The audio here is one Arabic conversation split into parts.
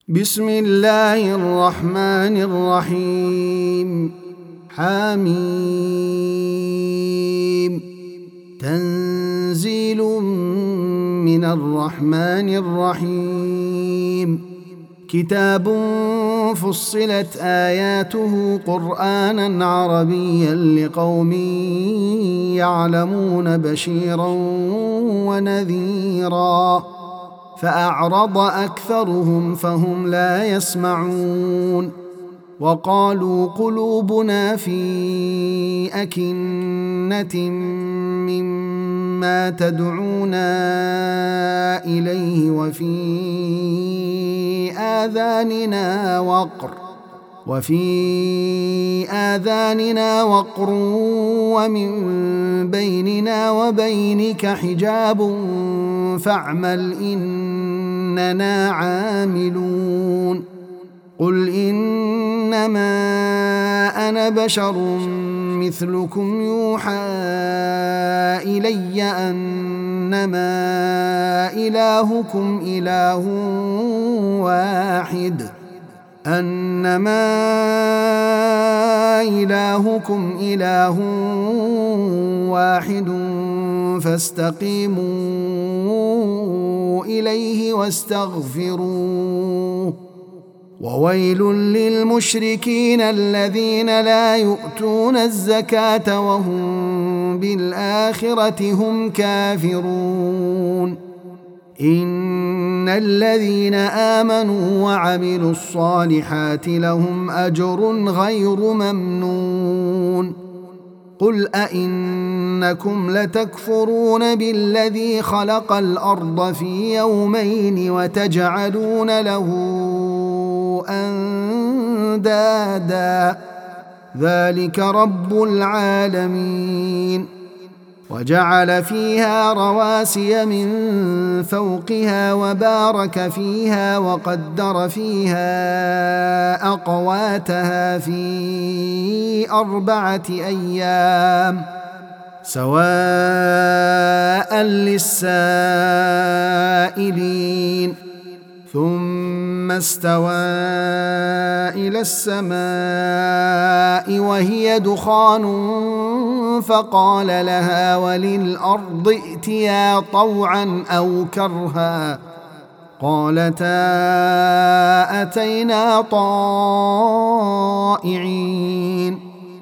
بسم الله الرحمن الرحيم. حميم. تنزيل من الرحمن الرحيم. كتاب فصلت آياته قرآنا عربيا لقوم يعلمون بشيرا ونذيرا فأعرض أكثرهم فهم لا يسمعون. وقالوا قلوبنا في أكنة مما تدعونا إليه وفي آذاننا وقر ومن بيننا وبينك حجاب فاعمل إننا عاملون. قل إنما أنا بشر مثلكم يوحى إلي أنما إلهكم إله واحد فاستقيموا إليه واستغفروه. وويل للمشركين الذين لا يؤتون الزكاة وهم بالآخرة هم كافرون. إن الذين آمنوا وعملوا الصالحات لهم أجر غير ممنون. قل أئنكم لتكفرون بالذي خلق الأرض في يومين وتجعلون له أندادا ذلك رب العالمين. وجعل فيها رواسي من فوقها وبارك فيها وقدر فيها أقواتها في 4 أيام سواء للسائلين. ثم استوى إلى السماء وهي دخان فقال لها وللأرض ائتيا طوعا أو كرها قالتا أتينا طائعين.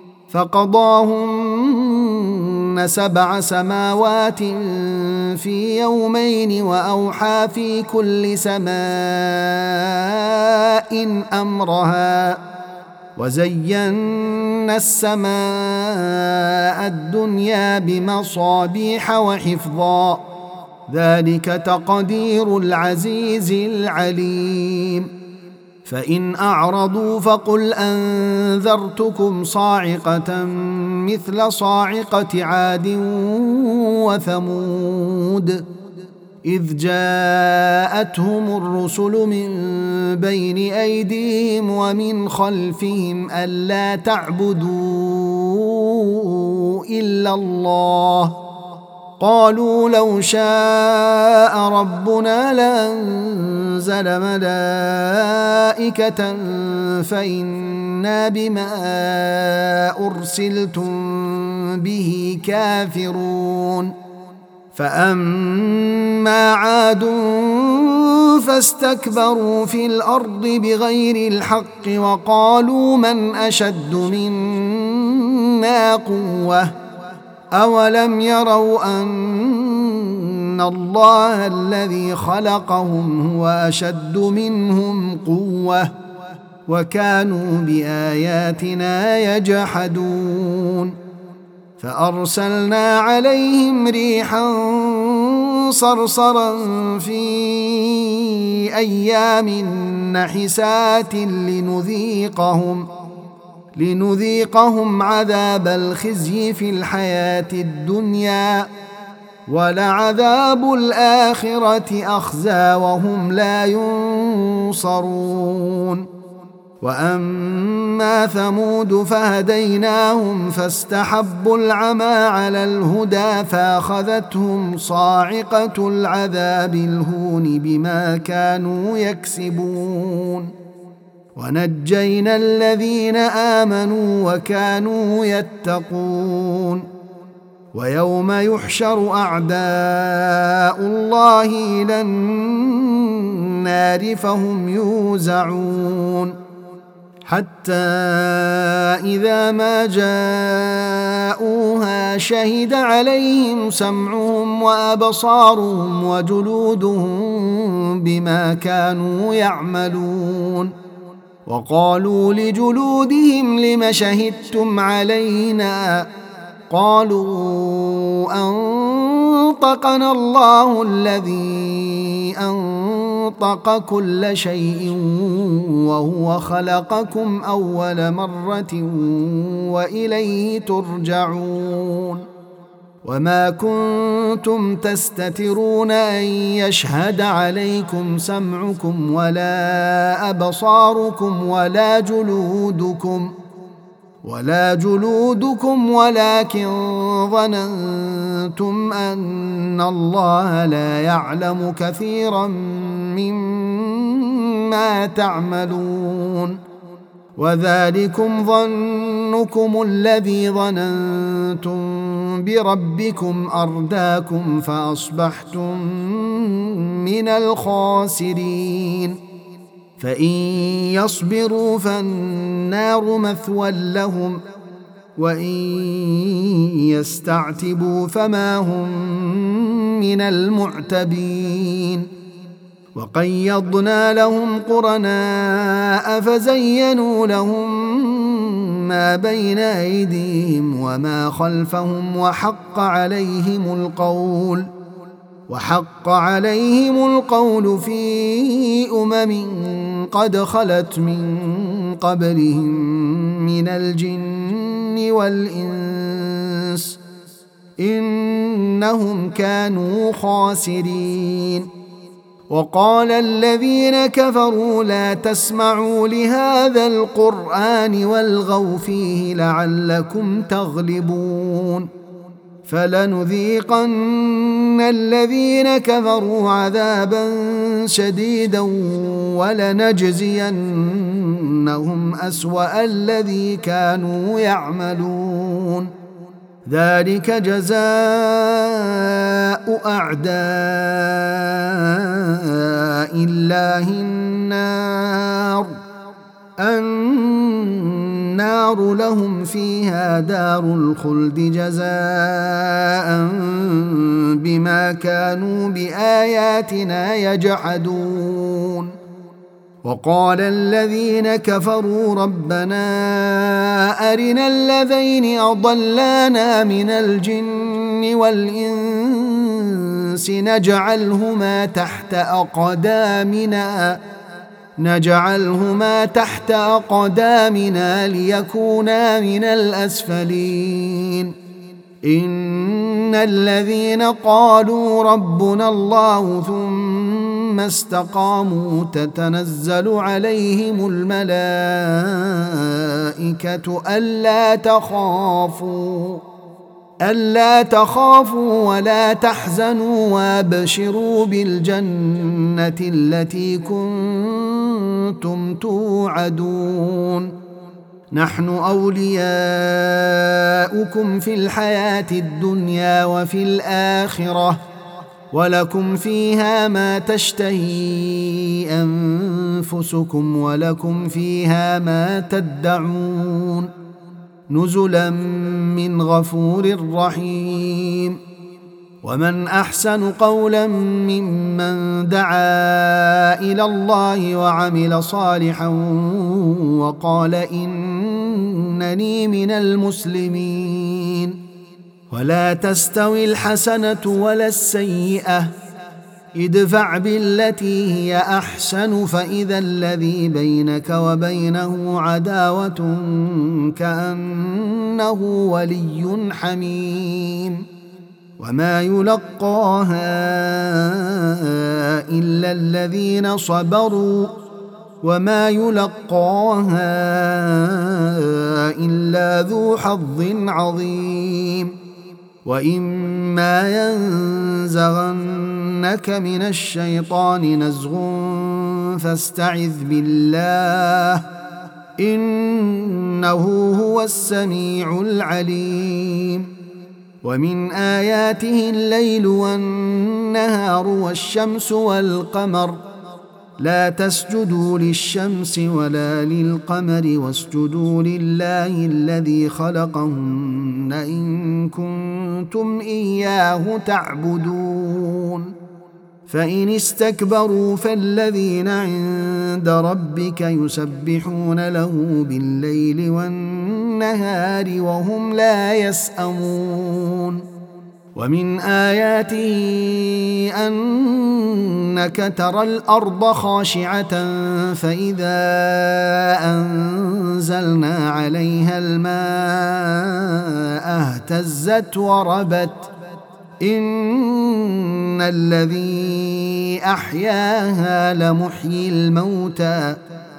فقضاهن 7 سماوات في يومين وأوحى في كل سماء أمرها وزينا السماء الدنيا بمصابيح وحفظا ذلك تقدير العزيز العليم. فإن أعرضوا فقل أنذرتكم صاعقة مثل صاعقة عاد وثمود إذ جاءتهم الرسل من بين أيديهم ومن خلفهم ألا تعبدوا إلا الله قالوا لو شاء ربنا لأنزل ملائكة فإنا بما أرسلتم به كافرون. فأما عاد فاستكبروا في الأرض بغير الحق وقالوا من أشد منا قوة أولم يروا أن الله الذي خلقهم هو أشد منهم قوة وكانوا بآياتنا يجحدون. فأرسلنا عليهم ريحا صرصرا في أيام نحسات لنذيقهم عذاب الخزي في الحياة الدنيا ولعذاب الآخرة أخزى وهم لا ينصرون. وأما ثمود فهديناهم فاستحبوا العمى على الهدى فأخذتهم صاعقة العذاب الهون بما كانوا يكسبون ونجينا الذين آمنوا وكانوا يتقون ويوم يحشر أعداء الله إلى النار فهم يوزعون حتى إذا ما جاءوها شهد عليهم سمعهم وأبصارهم وجلودهم بما كانوا يعملون وقالوا لجلودهم لم شهدتم علينا قالوا أنطقنا الله الذي أنطق كل شيء وهو خلقكم أول مرة وإليه ترجعون وما كنتم تستترون أن يشهد عليكم سمعكم ولا أبصاركم ولا جلودكم ولكن ظننتم أن الله لا يعلم كثيرا مما تعملون وذلكم ظنكم الذي ظننتم بربكم أرداكم فأصبحتم من الخاسرين فإن يصبروا فالنار مثوى لهم وإن يستعتبوا فما هم من المعتبين وقيضنا لهم قرناء فزينوا لهم ما بين أيديهم وما خلفهم وحق عليهم القول في قد خلت من قبلهم من الجن والإنس إنهم كانوا خاسرين وقال الذين كفروا لا تسمعوا لهذا القرآن والغوا فيه لعلكم تغلبون فلنذيقن الذين كفروا عذابا شديدا ولنجزينهم أسوأ الذي كانوا يعملون ذلك جزاء أعداء الله النار لهم فيها دار الخلد جزاء بما كانوا بآياتنا يجحدون وقال الذين كفروا ربنا أرنا الذين أضلانا من الجن والإنس نجعلهما تحت أقدامنا ليكونا من الأسفلين إن الذين قالوا ربنا الله ثم استقاموا تتنزل عليهم الملائكة ألا تخافوا ولا تحزنوا وابشروا بالجنة التي كنتم توعدون نحن أولياؤكم في الحياة الدنيا وفي الآخرة ولكم فيها ما تشتهي أنفسكم ولكم فيها ما تدعون نزلا من غفور رحيم ومن أحسن قولا ممن دعا إلى الله وعمل صالحا وقال إنني من المسلمين ولا تستوي الحسنة ولا السيئة ادفع بالتي هي أحسن فإذا الذي بينك وبينه عداوة كأنه ولي حميم وما يلقاها إلا الذين صبروا وما يلقاها إلا ذو حظ عظيم وإما ينزغنك من الشيطان نزغ فاستعذ بالله إنه هو السميع العليم ومن آياته الليل والنهار والشمس والقمر لا تسجدوا للشمس ولا للقمر واسجدوا لله الذي خلقهن إن كنتم إياه تعبدون فإن استكبروا فالذين عند ربك يسبحون له بالليل والنهار وهم لا يسأمون ومن آياته أنك ترى الأرض خاشعة فإذا أنزلنا عليها الماء اهتزت وربت إن الذي أحياها لمحيي الموتى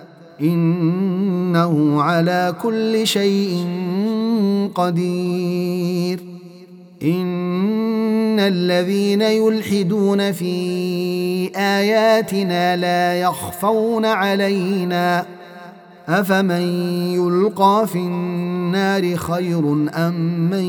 إنه على كل شيء قدير إن الذين يلحدون في آياتنا لا يخفون علينا أفمن يلقى في النار خير أم من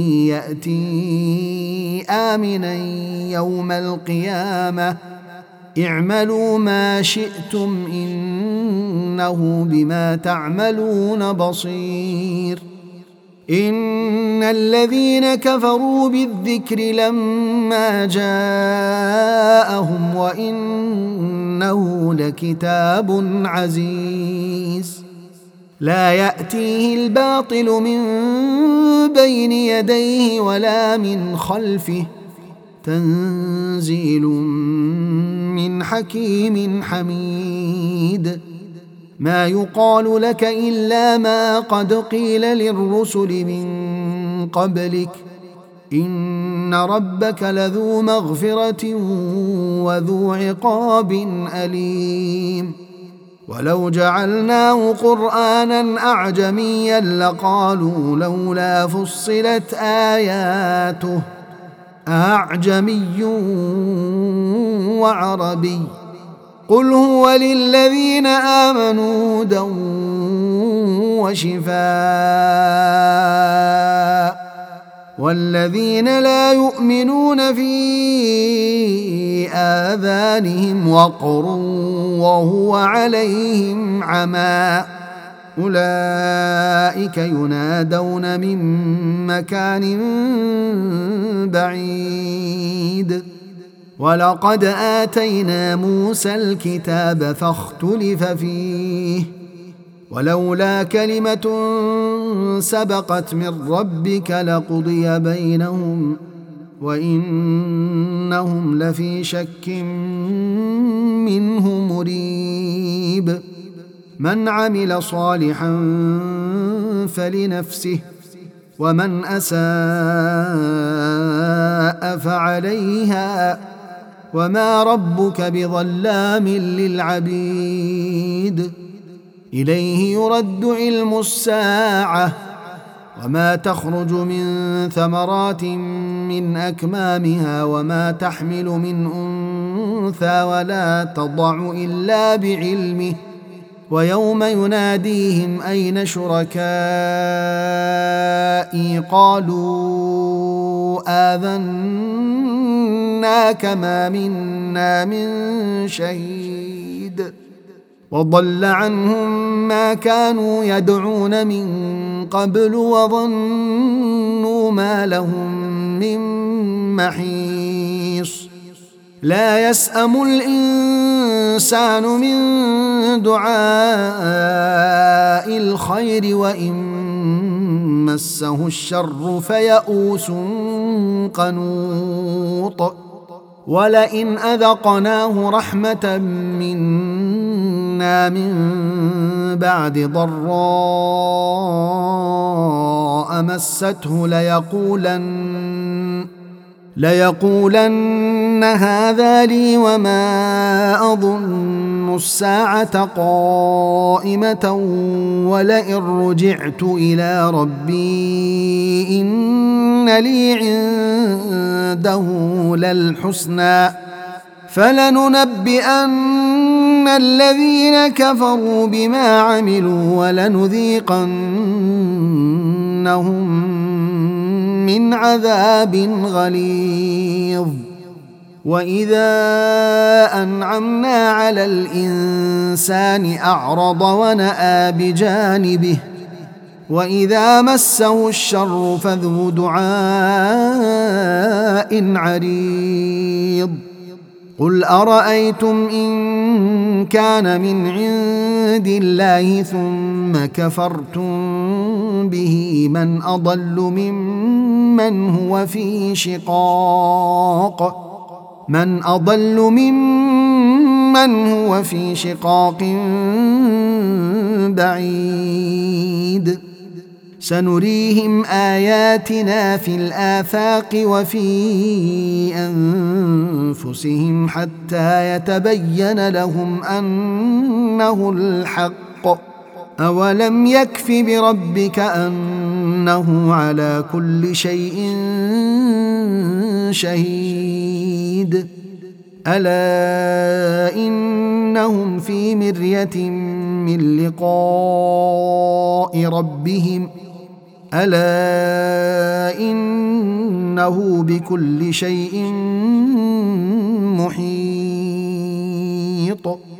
يأتي آمنا يوم القيامة اعملوا ما شئتم إنه بما تعملون بصير إن الذين كفروا بالذكر لما جاءهم وإنه لكتاب عزيز لا يأتيه الباطل من بين يديه ولا من خلفه تنزيل من حكيم حميد ما يقال لك إلا ما قد قيل للرسل من قبلك إن ربك لذو مغفرة وذو عقاب أليم ولو جعلناه قرآنا أعجميا لقالوا لولا فصلت آياته أعجمي وعربي قل هو للذين آمنوا هدى وشفاء والذين لا يؤمنون في آذانهم وقر وهو عليهم عمى أولئك ينادون من مكان بعيد ولقد آتينا موسى الكتاب فاختلف فيه ولولا كلمة سبقت من ربك لقضي بينهم وإنهم لفي شك منه مريب من عمل صالحا فلنفسه ومن أساء فعليها وما ربك بظلام للعبيد إليه يرد علم الساعة وما تخرج من ثمرات من أكمامها وما تحمل من أنثى ولا تضع إلا بعلمه ويوم يناديهم أين شركائي قالوا آذناك ما منا من شهيد وضل عنهم ما كانوا يدعون من قبل وظنوا ما لهم من محيص لا يسأم الإنسان من دعاء الخير وإن مسه الشر فيئوس قنوط ولئن أذقناه رحمة منا من بعد ضراء مسته ليقولن هذا لي وما أظن الساعة قائمة ولئن رجعت إلى ربي إن لي عنده للحسنى فلننبئن الذين كفروا بما عملوا ولنذيقنهم من عذاب غليظ. وإذا أنعمنا على الإنسان أعرض ونأى بجانبه وإذا مسه الشر فذو دعاء عريض. قل أرأيتم إن كان من عند الله ثم كفرتم به من أضل ممن هو في شقاق بعيد. سنريهم آياتنا في الآفاق وفي أنفسهم حتى يتبين لهم أنه الحق. أولم يكف بربك أنه على كل شيء شهيد. ألا إنهم في مرية من لقاء ربهم ألا إنه بكل شيء محيط.